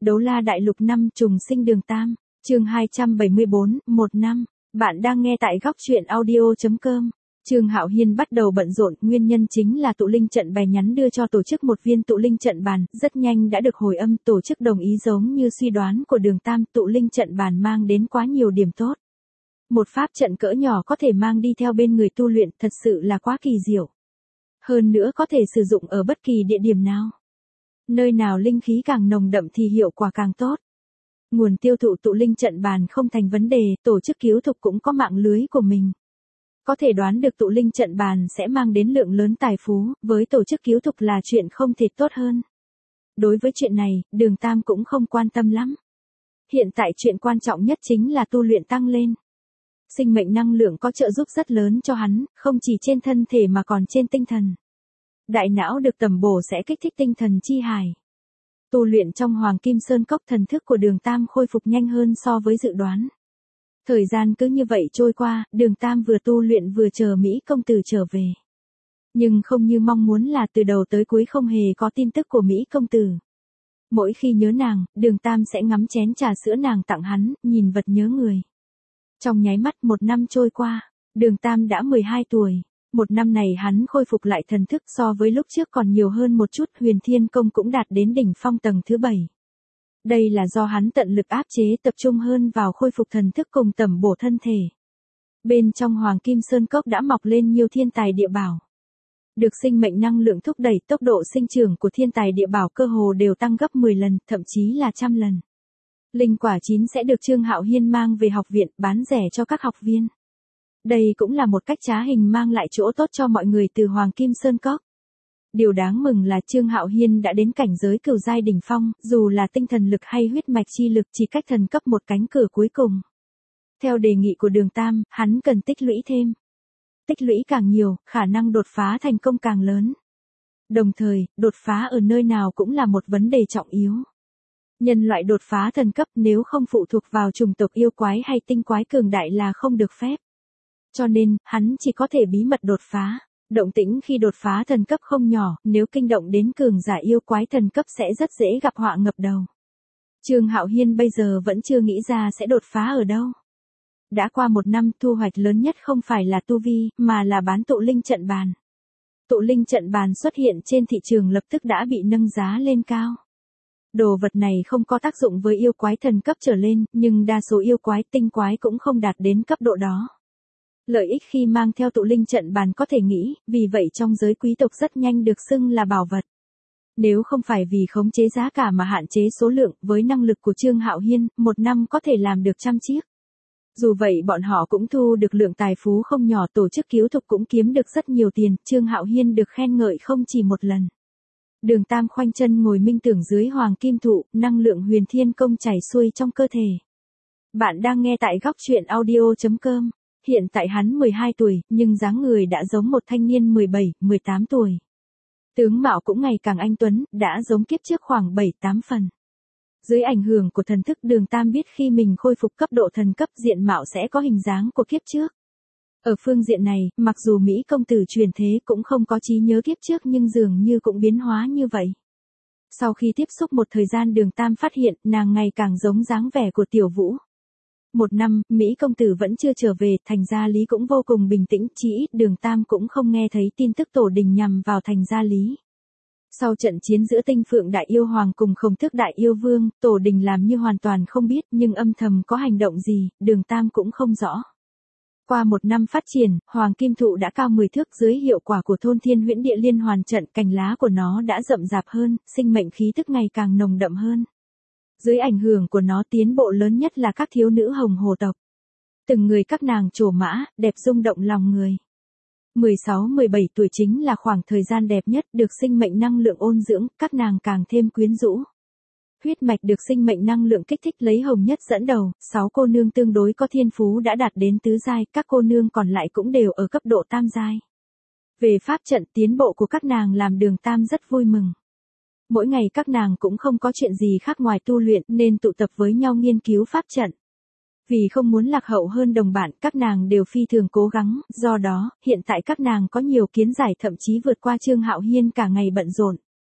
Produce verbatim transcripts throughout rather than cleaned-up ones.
Đấu la đại lục năm trùng sinh đường Tam, chương hai trăm bảy mươi bốn, một năm. Bạn đang nghe tại góc truyện audio chấm com. Trương Hạo Hiên bắt đầu bận rộn, nguyên nhân chính là tụ linh trận bè nhắn đưa cho tổ chức một viên tụ linh trận bàn, rất nhanh đã được hồi âm, tổ chức đồng ý giống như suy đoán của đường Tam, tụ linh trận bàn mang đến quá nhiều điểm tốt. Một pháp trận cỡ nhỏ có thể mang đi theo bên người tu luyện, thật sự là quá kỳ diệu. Hơn nữa có thể sử dụng ở bất kỳ địa điểm nào. Nơi nào linh khí càng nồng đậm thì hiệu quả càng tốt. Nguồn tiêu thụ tụ linh trận bàn không thành vấn đề, tổ chức cứu thục cũng có mạng lưới của mình. Có thể đoán được tụ linh trận bàn sẽ mang đến lượng lớn tài phú, với tổ chức cứu thục là chuyện không thể tốt hơn. Đối với chuyện này, đường Tam cũng không quan tâm lắm. Hiện tại chuyện quan trọng nhất chính là tu luyện tăng lên. Sinh mệnh năng lượng có trợ giúp rất lớn cho hắn, không chỉ trên thân thể mà còn trên tinh thần. Đại não được tầm bổ sẽ kích thích tinh thần chi hải. Tu luyện trong Hoàng Kim Sơn Cốc, thần thức của đường Tam khôi phục nhanh hơn so với dự đoán. Thời gian cứ như vậy trôi qua, đường Tam vừa tu luyện vừa chờ Mỹ công tử trở về. Nhưng không như mong muốn là từ đầu tới cuối không hề có tin tức của Mỹ công tử. Mỗi khi nhớ nàng, đường Tam sẽ ngắm chén trà sữa nàng tặng hắn, nhìn vật nhớ người. Trong nháy mắt một năm trôi qua, đường Tam đã mười hai tuổi. Một năm này hắn khôi phục lại thần thức, so với lúc trước còn nhiều hơn một chút, Huyền Thiên Công cũng đạt đến đỉnh phong tầng thứ bảy. Đây là do hắn tận lực áp chế, tập trung hơn vào khôi phục thần thức cùng tẩm bổ thân thể. Bên trong Hoàng Kim Sơn Cốc đã mọc lên nhiều thiên tài địa bảo. Được sinh mệnh năng lượng thúc đẩy, tốc độ sinh trưởng của thiên tài địa bảo cơ hồ đều tăng gấp mười lần, thậm chí là trăm lần. Linh quả chín sẽ được Trương Hạo Hiên mang về học viện, bán rẻ cho các học viên. Đây cũng là một cách trá hình mang lại chỗ tốt cho mọi người từ Hoàng Kim Sơn Cốc. Điều đáng mừng là Trương Hạo Hiên đã đến cảnh giới cửu giai đỉnh phong, dù là tinh thần lực hay huyết mạch chi lực chỉ cách thần cấp một cánh cửa cuối cùng. Theo đề nghị của đường Tam, hắn cần tích lũy thêm. Tích lũy càng nhiều, khả năng đột phá thành công càng lớn. Đồng thời, đột phá ở nơi nào cũng là một vấn đề trọng yếu. Nhân loại đột phá thần cấp nếu không phụ thuộc vào chủng tộc yêu quái hay tinh quái cường đại là không được phép. Cho nên, hắn chỉ có thể bí mật đột phá. Động tĩnh khi đột phá thần cấp không nhỏ, nếu kinh động đến cường giả yêu quái thần cấp sẽ rất dễ gặp họa ngập đầu. Trương Hạo Hiên bây giờ vẫn chưa nghĩ ra sẽ đột phá ở đâu. Đã qua một năm, thu hoạch lớn nhất không phải là tu vi, mà là bán tụ linh trận bàn. Tụ linh trận bàn xuất hiện trên thị trường lập tức đã bị nâng giá lên cao. Đồ vật này không có tác dụng với yêu quái thần cấp trở lên, nhưng đa số yêu quái tinh quái cũng không đạt đến cấp độ đó. Lợi ích khi mang theo tụ linh trận bàn có thể nghĩ, vì vậy trong giới quý tộc rất nhanh được xưng là bảo vật. Nếu không phải vì khống chế giá cả mà hạn chế số lượng, với năng lực của Trương Hạo Hiên, một năm có thể làm được trăm chiếc. Dù vậy bọn họ cũng thu được lượng tài phú không nhỏ, tổ chức cứu thục cũng kiếm được rất nhiều tiền, Trương Hạo Hiên được khen ngợi không chỉ một lần. Đường Tam khoanh chân ngồi minh tưởng dưới Hoàng Kim Thụ, năng lượng Huyền Thiên Công chảy xuôi trong cơ thể. Bạn đang nghe tại góc truyện audio chấm com. Hiện tại hắn mười hai tuổi, nhưng dáng người đã giống một thanh niên mười bảy, mười tám tuổi. Tướng mạo cũng ngày càng anh tuấn, đã giống kiếp trước khoảng bảy tám phần. Dưới ảnh hưởng của thần thức, đường Tam biết khi mình khôi phục cấp độ thần cấp, diện mạo sẽ có hình dáng của kiếp trước. Ở phương diện này, mặc dù Mỹ công tử truyền thế cũng không có trí nhớ kiếp trước nhưng dường như cũng biến hóa như vậy. Sau khi tiếp xúc một thời gian, đường Tam phát hiện nàng ngày càng giống dáng vẻ của Tiểu Vũ. Một năm, Mỹ công tử vẫn chưa trở về, thành gia Lý cũng vô cùng bình tĩnh, chỉ ít đường Tam cũng không nghe thấy tin tức tổ đình nhằm vào thành gia Lý. Sau trận chiến giữa Tinh Phượng Đại Yêu Hoàng cùng Khổng Tước Đại Yêu Vương, tổ đình làm như hoàn toàn không biết, nhưng âm thầm có hành động gì, đường Tam cũng không rõ. Qua một năm phát triển, Hoàng Kim Thụ đã cao mười thước, dưới hiệu quả của thôn Thiên Huyễn Địa Liên Hoàn Trận, cành lá của nó đã rậm rạp hơn, sinh mệnh khí tức ngày càng nồng đậm hơn. Dưới ảnh hưởng của nó, tiến bộ lớn nhất là các thiếu nữ hồng hồ tộc. Từng người các nàng trổ mã, đẹp rung động lòng người. mười sáu mười bảy tuổi chính là khoảng thời gian đẹp nhất, được sinh mệnh năng lượng ôn dưỡng, các nàng càng thêm quyến rũ. Huyết mạch được sinh mệnh năng lượng kích thích, lấy Hồng Nhất dẫn đầu, sáu cô nương tương đối có thiên phú đã đạt đến tứ giai, các cô nương còn lại cũng đều ở cấp độ tam giai. Về pháp trận, tiến bộ của các nàng làm đường Tam rất vui mừng. Mỗi ngày các nàng cũng không có chuyện gì khác ngoài tu luyện nên tụ tập với nhau nghiên cứu pháp trận. Vì không muốn lạc hậu hơn đồng bạn, các nàng đều phi thường cố gắng, do đó, hiện tại các nàng có nhiều kiến giải, thậm chí vượt qua Trương Hạo Hiên cả ngày bận rộn.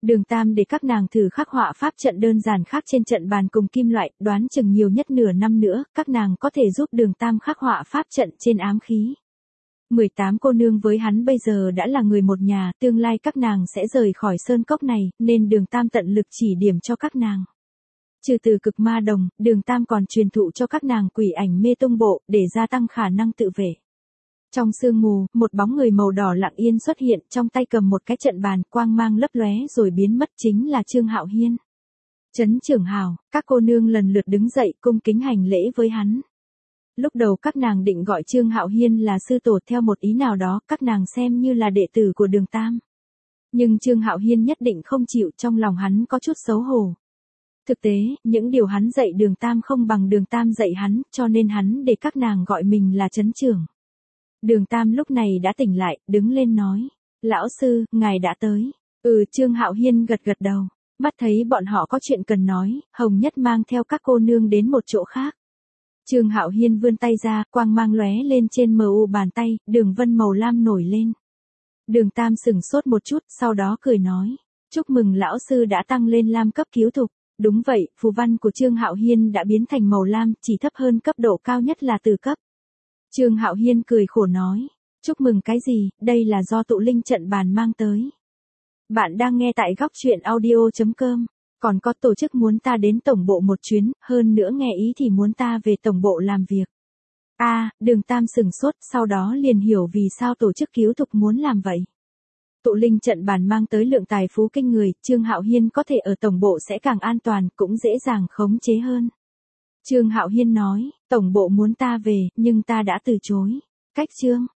Đường Tam để các nàng thử khắc họa pháp trận đơn giản khác trên trận bàn cùng kim loại, đoán chừng nhiều nhất nửa năm nữa, các nàng có thể giúp Đường Tam khắc họa pháp trận trên ám khí. mười tám cô nương với hắn bây giờ đã là người một nhà, tương lai các nàng sẽ rời khỏi sơn cốc này, nên Đường Tam tận lực chỉ điểm cho các nàng. Trừ từ cực ma đồng, Đường Tam còn truyền thụ cho các nàng quỷ ảnh mê tung bộ, để gia tăng khả năng tự vệ. Trong sương mù, một bóng người màu đỏ lặng yên xuất hiện, trong tay cầm một cái trận bàn, quang mang lấp lóe rồi biến mất, chính là Trương Hạo Hiên. Trấn trưởng hào, các cô nương lần lượt đứng dậy, cung kính hành lễ với hắn. Lúc đầu các nàng định gọi Trương Hạo Hiên là sư tổ theo một ý nào đó, các nàng xem như là đệ tử của Đường Tam. Nhưng Trương Hạo Hiên nhất định không chịu, trong lòng hắn có chút xấu hổ. Thực tế, những điều hắn dạy Đường Tam không bằng Đường Tam dạy hắn, cho nên hắn để các nàng gọi mình là trấn trưởng. Đường Tam lúc này đã tỉnh lại, đứng lên nói. Lão sư, ngài đã tới. Ừ, Trương Hạo Hiên gật gật đầu. Mắt thấy bọn họ có chuyện cần nói, Hồng Nhất mang theo các cô nương đến một chỗ khác. Trương Hạo Hiên vươn tay ra, quang mang lóe lên trên mờ u bàn tay, đường vân màu lam nổi lên. Đường Tam sửng sốt một chút, sau đó cười nói. Chúc mừng lão sư đã tăng lên lam cấp cứu thục. Đúng vậy, phù văn của Trương Hạo Hiên đã biến thành màu lam, chỉ thấp hơn cấp độ cao nhất là từ cấp. Trương Hạo Hiên cười khổ nói. Chúc mừng cái gì, đây là do tụ linh trận bàn mang tới. Bạn đang nghe tại góc truyện audio chấm com. Còn có tổ chức muốn ta đến tổng bộ một chuyến, hơn nữa nghe ý thì muốn ta về tổng bộ làm việc. A, à, Đường Tam sừng sốt, sau đó liền hiểu vì sao tổ chức cứu thục muốn làm vậy. Tụ linh trận bàn mang tới lượng tài phú kinh người, Trương Hạo Hiên có thể ở tổng bộ sẽ càng an toàn, cũng dễ dàng khống chế hơn. Trương Hạo Hiên nói, tổng bộ muốn ta về, nhưng ta đã từ chối. Cách Trương